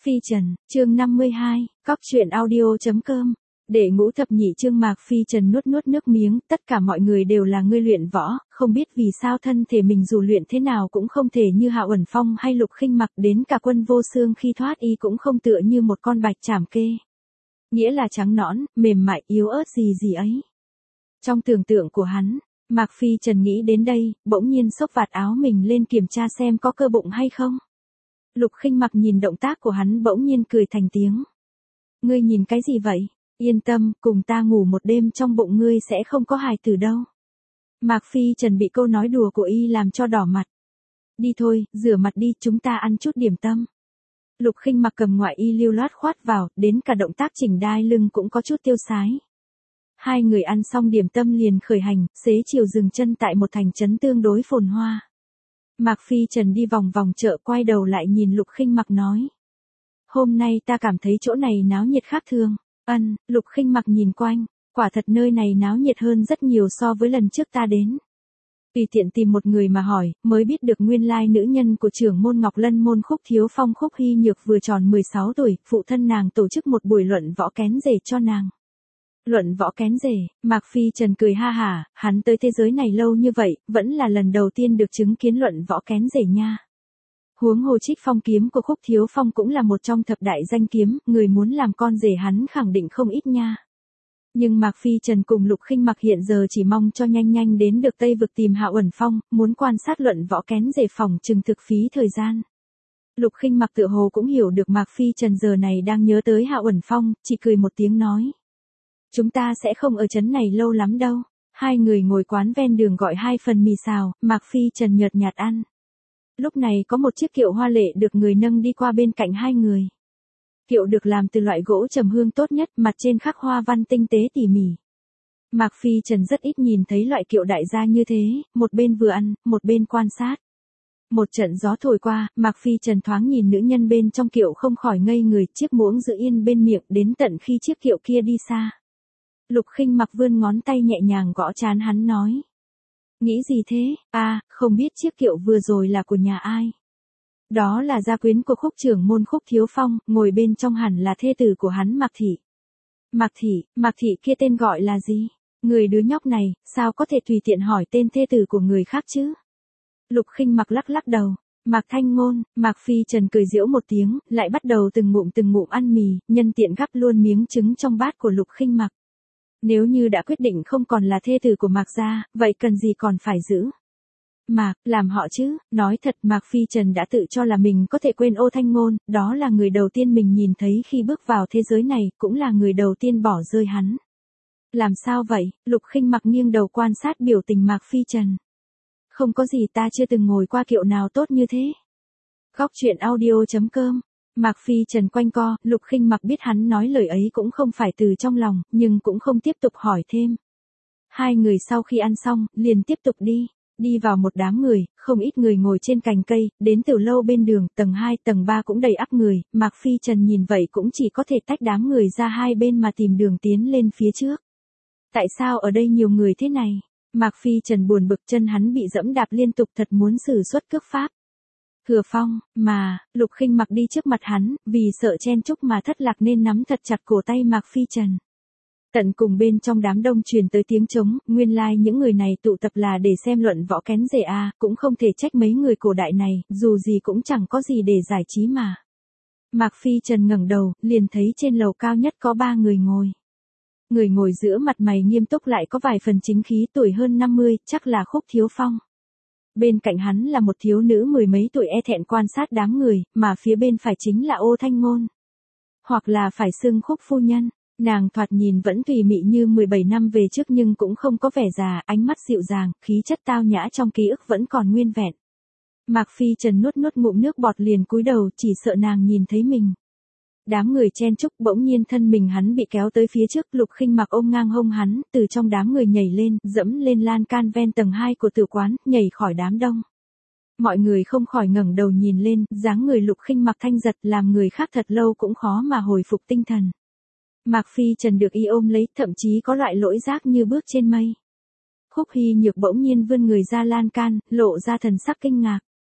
Phi Trần, chương 52, cóc truyện audio.com. Để ngũ thập nhị chương Mạc Phi Trần nuốt nuốt nước miếng, tất cả mọi người đều là người luyện võ, không biết vì sao thân thể mình dù luyện thế nào cũng không thể như Hạo Uẩn Phong hay Lục Khinh Mặc, đến cả Quân Vô Xương khi thoát y cũng không tựa như một con bạch trảm kê. Nghĩa là trắng nõn, mềm mại, yếu ớt gì gì ấy. Trong tưởng tượng của hắn, Mạc Phi Trần nghĩ đến đây, bỗng nhiên xốc vạt áo mình lên kiểm tra xem có cơ bụng hay không. Lục Khinh Mặc nhìn động tác của hắn bỗng nhiên cười thành tiếng. Ngươi nhìn cái gì vậy? Yên tâm, cùng ta ngủ một đêm trong bụng ngươi sẽ không có hài tử đâu. Mạc Phi Trần bị câu nói đùa của y làm cho đỏ mặt. Đi thôi, rửa mặt đi, chúng ta ăn chút điểm tâm. Lục Khinh Mặc cầm ngoại y lưu loát khoát vào, đến cả động tác chỉnh đai lưng cũng có chút tiêu sái. Hai người ăn xong điểm tâm liền khởi hành, xế chiều dừng chân tại một thành trấn tương đối phồn hoa. Mạc Phi Trần đi vòng vòng chợ, quay đầu lại nhìn Lục Khinh Mặc nói. Hôm nay ta cảm thấy chỗ này náo nhiệt khác thường. Lục Khinh Mặc nhìn quanh, quả thật nơi này náo nhiệt hơn rất nhiều so với lần trước ta đến. Tùy tiện tìm một người mà hỏi, mới biết được nguyên lai nữ nhân của trưởng môn Ngọc Lân môn Khúc Thiếu Phong Khúc Hy Nhược vừa tròn 16 tuổi, phụ thân nàng tổ chức một buổi luận võ kén rể cho nàng. Luận võ kén rể, Mạc Phi Trần cười ha hả, hắn tới thế giới này lâu như vậy, vẫn là lần đầu tiên được chứng kiến luận võ kén rể nha. Huống hồ Trích Phong kiếm của Khúc Thiếu Phong cũng là một trong thập đại danh kiếm, người muốn làm con rể hắn khẳng định không ít nha. Nhưng Mạc Phi Trần cùng Lục Khinh Mặc hiện giờ chỉ mong cho nhanh nhanh đến được Tây vực tìm Hạo Uẩn Phong, muốn quan sát luận võ kén rể phòng chừng thực phí thời gian. Lục Khinh Mặc tựa hồ cũng hiểu được Mạc Phi Trần giờ này đang nhớ tới Hạo Uẩn Phong, chỉ cười một tiếng nói. Chúng ta sẽ không ở trấn này lâu lắm đâu. Hai người ngồi quán ven đường gọi 2 phần mì xào, Mạc Phi Trần nhợt nhạt ăn. Lúc này có một chiếc kiệu hoa lệ được người nâng đi qua bên cạnh hai người. Kiệu được làm từ loại gỗ trầm hương tốt nhất, mặt trên khắc hoa văn tinh tế tỉ mỉ. Mạc Phi Trần rất ít nhìn thấy loại kiệu đại gia như thế, một bên vừa ăn, một bên quan sát. Một trận gió thổi qua, Mạc Phi Trần thoáng nhìn nữ nhân bên trong kiệu không khỏi ngây người, chiếc muỗng giữ yên bên miệng đến tận khi chiếc kiệu kia đi xa. Lục Khinh Mặc vươn ngón tay nhẹ nhàng gõ trán hắn nói. Nghĩ gì thế? Không biết chiếc kiệu vừa rồi là của nhà ai? Đó là gia quyến của Khúc trưởng môn Khúc Thiếu Phong, ngồi bên trong hẳn là thê tử của hắn Mạc Thị. Mạc Thị kia tên gọi là gì? Người đứa nhóc này, sao có thể tùy tiện hỏi tên thê tử của người khác chứ? Lục Khinh Mặc lắc lắc đầu. Mạc Thanh Ngôn. Mạc Phi Trần cười giễu một tiếng, lại bắt đầu từng ngụm ăn mì, nhân tiện gắp luôn miếng trứng trong bát của Lục Khinh Mặc. Nếu như đã quyết định không còn là thê tử của Mạc gia, vậy cần gì còn phải giữ? Mạc, làm họ chứ, nói thật Mạc Phi Trần đã tự cho là mình có thể quên Ô Thanh Ngôn, đó là người đầu tiên mình nhìn thấy khi bước vào thế giới này, cũng là người đầu tiên bỏ rơi hắn. Làm sao vậy? Lục Khinh Mặc nghiêng đầu quan sát biểu tình Mạc Phi Trần. Không có gì, ta chưa từng ngồi qua kiệu nào tốt như thế. Góc truyện audio.com. Mạc Phi Trần quanh co, Lục Khinh Mặc biết hắn nói lời ấy cũng không phải từ trong lòng, nhưng cũng không tiếp tục hỏi thêm. Hai người sau khi ăn xong, liền tiếp tục đi vào một đám người, không ít người ngồi trên cành cây, đến từ lâu bên đường, tầng 2, tầng 3 cũng đầy ắp người, Mạc Phi Trần nhìn vậy cũng chỉ có thể tách đám người ra hai bên mà tìm đường tiến lên phía trước. Tại sao ở đây nhiều người thế này? Mạc Phi Trần buồn bực, chân hắn bị dẫm đạp liên tục, thật muốn sử xuất cước pháp. Thừa Phong, Lục Khinh Mặc đi trước mặt hắn, vì sợ chen chúc mà thất lạc nên nắm thật chặt cổ tay Mạc Phi Trần. Tận cùng bên trong đám đông truyền tới tiếng trống, nguyên lai những người này tụ tập là để xem luận võ kén rể cũng không thể trách mấy người cổ đại này, dù gì cũng chẳng có gì để giải trí mà. Mạc Phi Trần ngẩng đầu, liền thấy trên lầu cao nhất có 3 người ngồi. Người ngồi giữa mặt mày nghiêm túc lại có vài phần chính khí, tuổi hơn 50, chắc là Khúc Thiếu Phong. Bên cạnh hắn là một thiếu nữ mười mấy tuổi e thẹn quan sát đám người, mà phía bên phải chính là Ô Thanh Ngôn. Hoặc là phải xưng Khúc phu nhân, nàng thoạt nhìn vẫn tùy mị như 17 năm về trước nhưng cũng không có vẻ già, ánh mắt dịu dàng, khí chất tao nhã trong ký ức vẫn còn nguyên vẹn. Mạc Phi Trần nuốt ngụm nước bọt liền cúi đầu, chỉ sợ nàng nhìn thấy mình. Đám người chen chúc, bỗng nhiên thân mình hắn bị kéo tới phía trước, Lục Khinh Mặc ôm ngang hông hắn, từ trong đám người nhảy lên, dẫm lên lan can ven tầng 2 của tử quán, nhảy khỏi đám đông. Mọi người không khỏi ngẩng đầu nhìn lên, dáng người Lục Khinh Mặc thanh giật làm người khác thật lâu cũng khó mà hồi phục tinh thần. Mạc Phi Trần được y ôm lấy, thậm chí có loại lỗi giác như bước trên mây. Khúc Hy Nhược bỗng nhiên vươn người ra lan can, lộ ra thần sắc kinh ngạc.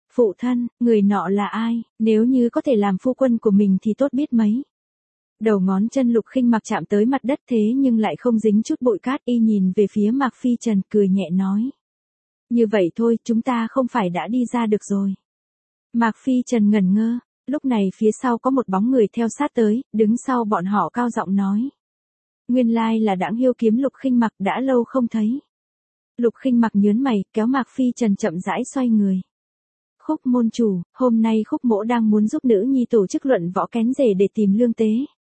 Phụ thân, người nọ là ai, nếu như có thể làm phu quân của mình thì tốt biết mấy. Đầu ngón chân Lục Khinh Mặc chạm tới mặt đất thế nhưng lại không dính chút bụi cát, y nhìn về phía Mạc Phi Trần cười nhẹ nói. Như vậy thôi, chúng ta không phải đã đi ra được rồi. Mạc Phi Trần ngẩn ngơ, lúc này phía sau có một bóng người theo sát tới, đứng sau bọn họ cao giọng nói. Nguyên lai là Đãng Hiêu Kiếm Lục Khinh Mặc, đã lâu không thấy. Lục Khinh Mặc nhớn mày, kéo Mạc Phi Trần chậm rãi xoay người. Khúc môn chủ, hôm nay Khúc mỗ đang muốn giúp nữ nhi tổ chức luận võ kén rể để tìm lương tế.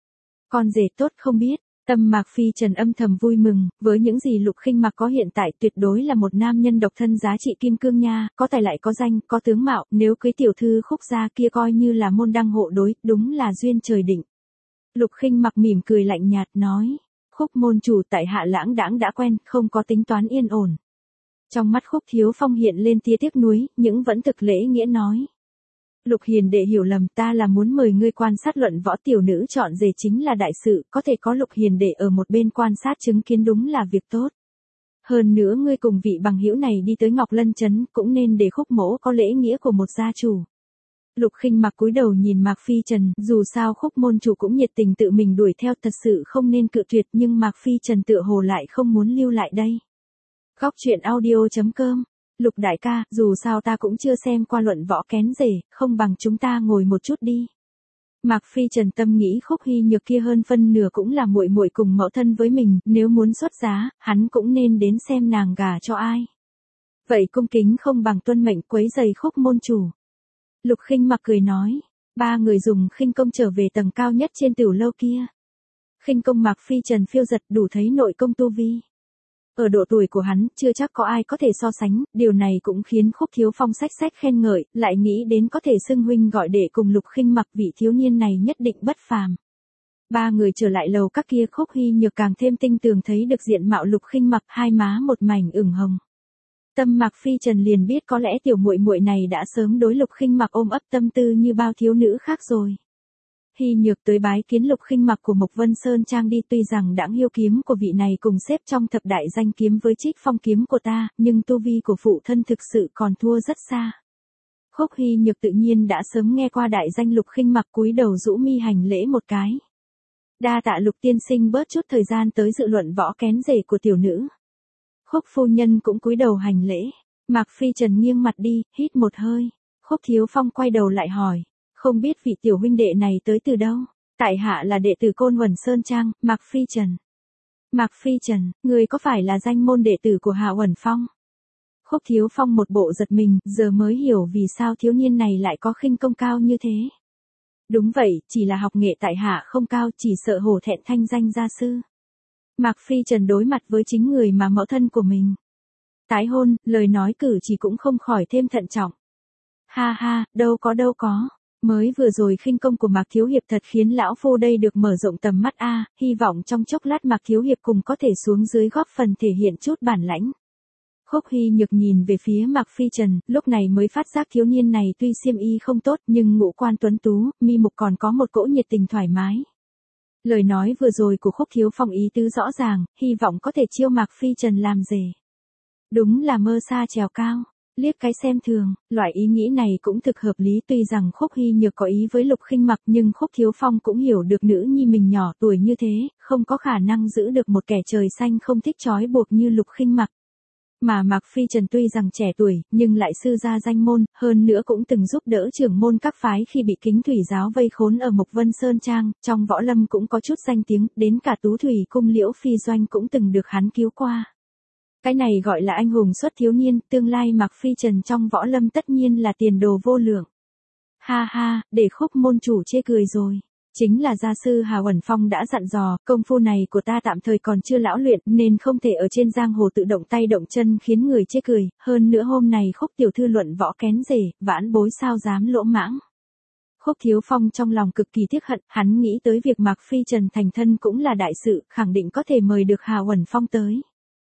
Con rể tốt không biết, tâm Mạc Phi Trần âm thầm vui mừng, với những gì Lục Khinh Mặc có hiện tại tuyệt đối là một nam nhân độc thân giá trị kim cương nha, có tài lại có danh, có tướng mạo, nếu cưới tiểu thư Khúc gia kia coi như là môn đăng hộ đối, đúng là duyên trời định. Lục Khinh Mặc mỉm cười lạnh nhạt nói, Khúc môn chủ tại hạ lãng đãng đã quen, không có tính toán yên ổn. Trong mắt Khúc Thiếu Phong hiện lên tia tiếc nuối, nhưng vẫn thực lễ nghĩa nói. Lục hiền đệ hiểu lầm, ta là muốn mời ngươi quan sát luận võ, tiểu nữ chọn rể chính là đại sự, có thể có Lục hiền đệ ở một bên quan sát chứng kiến đúng là việc tốt. Hơn nữa ngươi cùng vị bằng hữu này đi tới Ngọc Lân Trấn cũng nên để Khúc mỗ có lễ nghĩa của một gia chủ. Lục Khinh Mặc cúi đầu nhìn Mạc Phi Trần, dù sao Khúc môn chủ cũng nhiệt tình tự mình đuổi theo, thật sự không nên cự tuyệt, nhưng Mạc Phi Trần tựa hồ lại không muốn lưu lại đây. Góc truyện audio.com. Lục đại ca, dù sao ta cũng chưa xem qua luận võ kén rể, không bằng chúng ta ngồi một chút đi. Mạc Phi Trần tâm nghĩ Khúc Hy Nhược kia hơn phân nửa cũng là muội muội cùng mẫu thân với mình, nếu muốn xuất giá, hắn cũng nên đến xem nàng gả cho ai. Vậy cung kính không bằng tuân mệnh quấy giày Khúc môn chủ. Lục Khinh Mặc cười nói, ba người dùng khinh công trở về tầng cao nhất trên tiểu lâu kia. Khinh công Mạc Phi Trần phiêu giật đủ thấy nội công tu vi. Ở độ tuổi của hắn, chưa chắc có ai có thể so sánh, điều này cũng khiến Khúc Thiếu Phong xách xách khen ngợi, lại nghĩ đến có thể xưng huynh gọi đệ cùng Lục Khinh Mặc, vị thiếu niên này nhất định bất phàm. Ba người trở lại lầu các kia, Khúc Hy Nhược càng thêm tinh tường thấy được diện mạo Lục Khinh Mặc, hai má một mảnh ửng hồng. Tâm Mạc Phi Trần liền biết có lẽ tiểu muội muội này đã sớm đối Lục Khinh Mặc ôm ấp tâm tư như bao thiếu nữ khác rồi. Hy Nhược tới bái kiến Lục Khinh Mặc của Mộc Vân Sơn Trang đi, tuy rằng Đãng Hiêu kiếm của vị này cùng xếp trong thập đại danh kiếm với Trích Phong kiếm của ta, nhưng tu vi của phụ thân thực sự còn thua rất xa. Khúc Hy Nhược tự nhiên đã sớm nghe qua đại danh Lục Khinh Mặc, cúi đầu rũ mi hành lễ một cái. Đa tạ Lục tiên sinh bớt chút thời gian tới dự luận võ kén rể của tiểu nữ. Khúc phu nhân cũng cúi đầu hành lễ. Mạc Phi Trần nghiêng mặt đi, hít một hơi. Khúc Thiếu Phong quay đầu lại hỏi, không biết vị tiểu huynh đệ này tới từ đâu? Tại hạ là đệ tử Côn Huẩn Sơn Trang, Mạc Phi Trần. Mạc Phi Trần, người có phải là danh môn đệ tử của Hạ Uẩn Phong? Khúc Thiếu Phong một bộ giật mình, giờ mới hiểu vì sao thiếu niên này lại có khinh công cao như thế. Đúng vậy, chỉ là học nghệ tại hạ không cao, chỉ sợ hổ thẹn thanh danh gia sư. Mạc Phi Trần đối mặt với chính người mà mẫu thân của mình tái hôn, lời nói cử chỉ cũng không khỏi thêm thận trọng. Ha ha, đâu có. Mới vừa rồi khinh công của Mạc Thiếu Hiệp thật khiến lão phu đây được mở rộng tầm mắt a, hy vọng trong chốc lát Mạc Thiếu Hiệp cùng có thể xuống dưới góp phần thể hiện chút bản lãnh. Khúc Hy Nhược nhìn về phía Mạc Phi Trần, lúc này mới phát giác thiếu niên này tuy xiêm y không tốt nhưng ngũ quan tuấn tú, mi mục còn có một cỗ nhiệt tình thoải mái. Lời nói vừa rồi của Khúc Thiếu Phong ý tứ rõ ràng, hy vọng có thể chiêu Mạc Phi Trần làm rể. Đúng là mơ xa trèo cao, liếc cái xem thường, loại ý nghĩ này cũng thực hợp lý, tuy rằng Khúc Hy Nhược có ý với Lục Khinh Mặc nhưng Khúc Thiếu Phong cũng hiểu được nữ nhi mình nhỏ tuổi như thế, không có khả năng giữ được một kẻ trời xanh không thích trói buộc như Lục Khinh Mặc. Mà Mạc Phi Trần tuy rằng trẻ tuổi, nhưng lại sư gia danh môn, hơn nữa cũng từng giúp đỡ trưởng môn các phái khi bị Kính Thủy giáo vây khốn ở Mộc Vân Sơn Trang, trong võ lâm cũng có chút danh tiếng, đến cả Tú Thủy cung Liễu Phi Doanh cũng từng được hắn cứu qua. Cái này gọi là anh hùng xuất thiếu niên, tương lai Mạc Phi Trần trong võ lâm tất nhiên là tiền đồ vô lượng. Ha ha, để Khúc môn chủ chê cười rồi. Chính là gia sư Hà Uẩn Phong đã dặn dò, công phu này của ta tạm thời còn chưa lão luyện nên không thể ở trên giang hồ tự động tay động chân khiến người chê cười, hơn nữa hôm này Khúc tiểu thư luận võ kén rể, vãn bối sao dám lỗ mãng. Khúc Thiếu Phong trong lòng cực kỳ tiếc hận, hắn nghĩ tới việc Mạc Phi Trần thành thân cũng là đại sự, khẳng định có thể mời được Hà Uẩn Phong tới.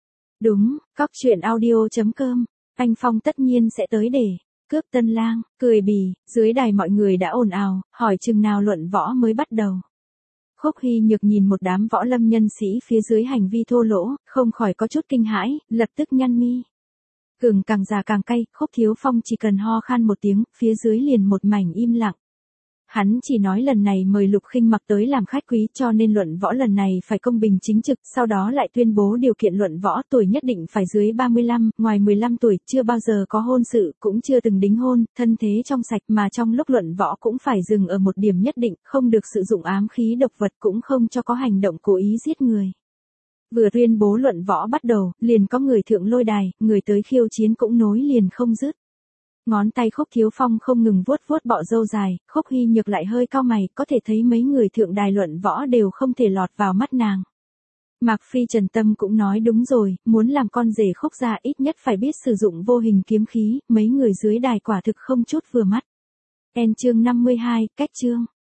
Đúng, Góc truyện audio.com, anh Phong tất nhiên sẽ tới để cướp tân lang, cười bì, dưới đài mọi người đã ồn ào, hỏi chừng nào luận võ mới bắt đầu. Khúc Hy Nhược nhìn một đám võ lâm nhân sĩ phía dưới hành vi thô lỗ, không khỏi có chút kinh hãi, lập tức nhăn mi. Gừng càng già càng cay, Khúc Thiếu Phong chỉ cần ho khan một tiếng, phía dưới liền một mảnh im lặng. Hắn chỉ nói lần này mời Lục Khinh Mặc tới làm khách quý cho nên luận võ lần này phải công bình chính trực, sau đó lại tuyên bố điều kiện luận võ tuổi nhất định phải dưới 35, ngoài 15 tuổi, chưa bao giờ có hôn sự, cũng chưa từng đính hôn, thân thế trong sạch mà trong lúc luận võ cũng phải dừng ở một điểm nhất định, không được sử dụng ám khí độc vật cũng không cho có hành động cố ý giết người. Vừa tuyên bố luận võ bắt đầu, liền có người thượng lôi đài, người tới khiêu chiến cũng nối liền không dứt. Ngón tay Khúc Thiếu Phong không ngừng vuốt vuốt bọ râu dài, Khúc Hy Nhược lại hơi cau mày, có thể thấy mấy người thượng đài luận võ đều không thể lọt vào mắt nàng. Mạc Phi Trần tâm cũng nói đúng rồi, muốn làm con rể Khúc gia ít nhất phải biết sử dụng vô hình kiếm khí, mấy người dưới đài quả thực không chút vừa mắt. Chương 52, cách chương.